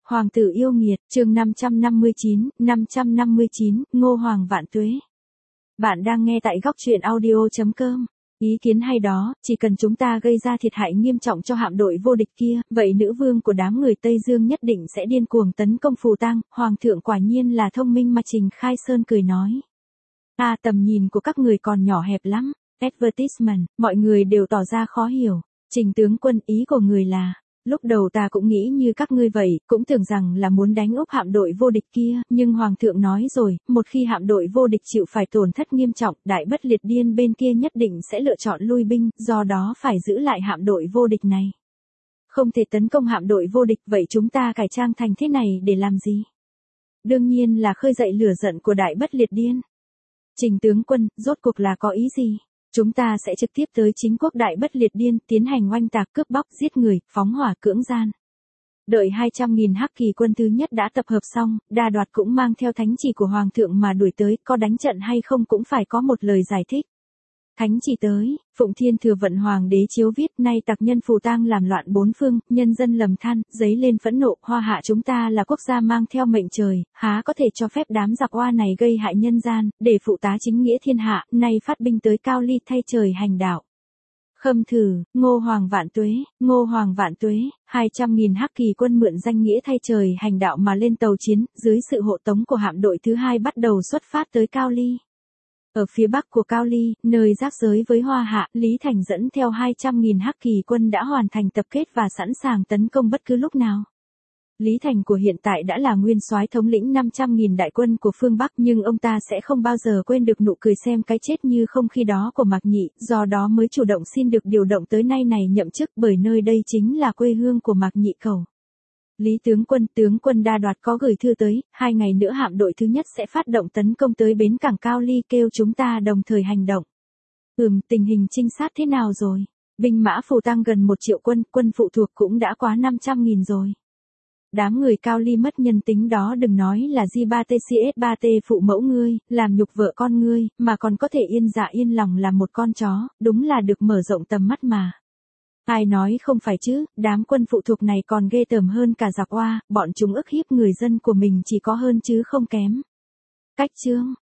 Hoàng tử yêu nghiệt, chương 559, Ngô Hoàng vạn tuế. Bạn đang nghe tại góc truyện audio.com. Ý kiến hay đó, chỉ cần chúng ta gây ra thiệt hại nghiêm trọng cho hạm đội vô địch kia, vậy nữ vương của đám người Tây Dương nhất định sẽ điên cuồng tấn công Phù Tang. Hoàng thượng quả nhiên là thông minh mà. Trình Khai Sơn cười nói. Tầm nhìn của các người còn nhỏ hẹp lắm. Advertisement, mọi người đều tỏ ra khó hiểu. Trình tướng quân, ý của người là... Lúc đầu ta cũng nghĩ như các ngươi vậy, cũng tưởng rằng là muốn đánh úp hạm đội vô địch kia, nhưng Hoàng thượng nói rồi, một khi hạm đội vô địch chịu phải tổn thất nghiêm trọng, Đại Bất Liệt Điên bên kia nhất định sẽ lựa chọn lui binh, do đó phải giữ lại hạm đội vô địch này. Không thể tấn công hạm đội vô địch, vậy chúng ta cải trang thành thế này để làm gì? Đương nhiên là khơi dậy lửa giận của Đại Bất Liệt Điên. Trình tướng quân, rốt cuộc là có ý gì? Chúng ta sẽ trực tiếp tới chính quốc Đại Bất Liệt Điên, tiến hành oanh tạc, cướp bóc, giết người, phóng hỏa, cưỡng gian. Đợi 200.000 Hắc Kỳ quân thứ nhất đã tập hợp xong, Đa Đoạt cũng mang theo thánh chỉ của Hoàng thượng mà đuổi tới, có đánh trận hay không cũng phải có một lời giải thích. Thánh chỉ tới, Phụng Thiên Thừa Vận Hoàng đế chiếu viết, nay tặc nhân Phù Tang làm loạn bốn phương, nhân dân lầm than, dấy lên phẫn nộ, Hoa Hạ chúng ta là quốc gia mang theo mệnh trời, há có thể cho phép đám giặc Hoa này gây hại nhân gian, để phụ tá chính nghĩa thiên hạ, nay phát binh tới Cao Ly thay trời hành đạo. Khâm thử, Ngô Hoàng vạn tuế, Ngô Hoàng vạn tuế. 200.000 Hắc Kỳ quân mượn danh nghĩa thay trời hành đạo mà lên tàu chiến, dưới sự hộ tống của hạm đội thứ hai bắt đầu xuất phát tới Cao Ly. Ở phía bắc của Cao Ly, nơi giáp giới với Hoa Hạ, Lý Thành dẫn theo 200.000 Hắc Kỳ quân đã hoàn thành tập kết và sẵn sàng tấn công bất cứ lúc nào. Lý Thành của hiện tại đã là nguyên soái thống lĩnh 500.000 đại quân của phương Bắc, nhưng ông ta sẽ không bao giờ quên được nụ cười xem cái chết như không khi đó của Mạc Nhị, do đó mới chủ động xin được điều động tới nay này nhậm chức, bởi nơi đây chính là quê hương của Mạc Nhị Cầu. Lý tướng quân Đa Đoạt có gửi thư tới, 2 ngày nữa hạm đội thứ nhất sẽ phát động tấn công tới bến cảng Cao Ly, kêu chúng ta đồng thời hành động. Tình hình trinh sát thế nào rồi? Binh mã Phù Tang gần 1 triệu quân, quân phụ thuộc cũng đã quá 500.000 rồi. Đám người Cao Ly mất nhân tính đó, đừng nói là J3TCS3T phụ mẫu ngươi, làm nhục vợ con ngươi, mà còn có thể yên dạ yên lòng làm một con chó, đúng là được mở rộng tầm mắt mà. Ai nói không phải chứ, đám quân phụ thuộc này còn ghê tởm hơn cả giặc Hoa, bọn chúng ức hiếp người dân của mình chỉ có hơn chứ không kém. Cách chương,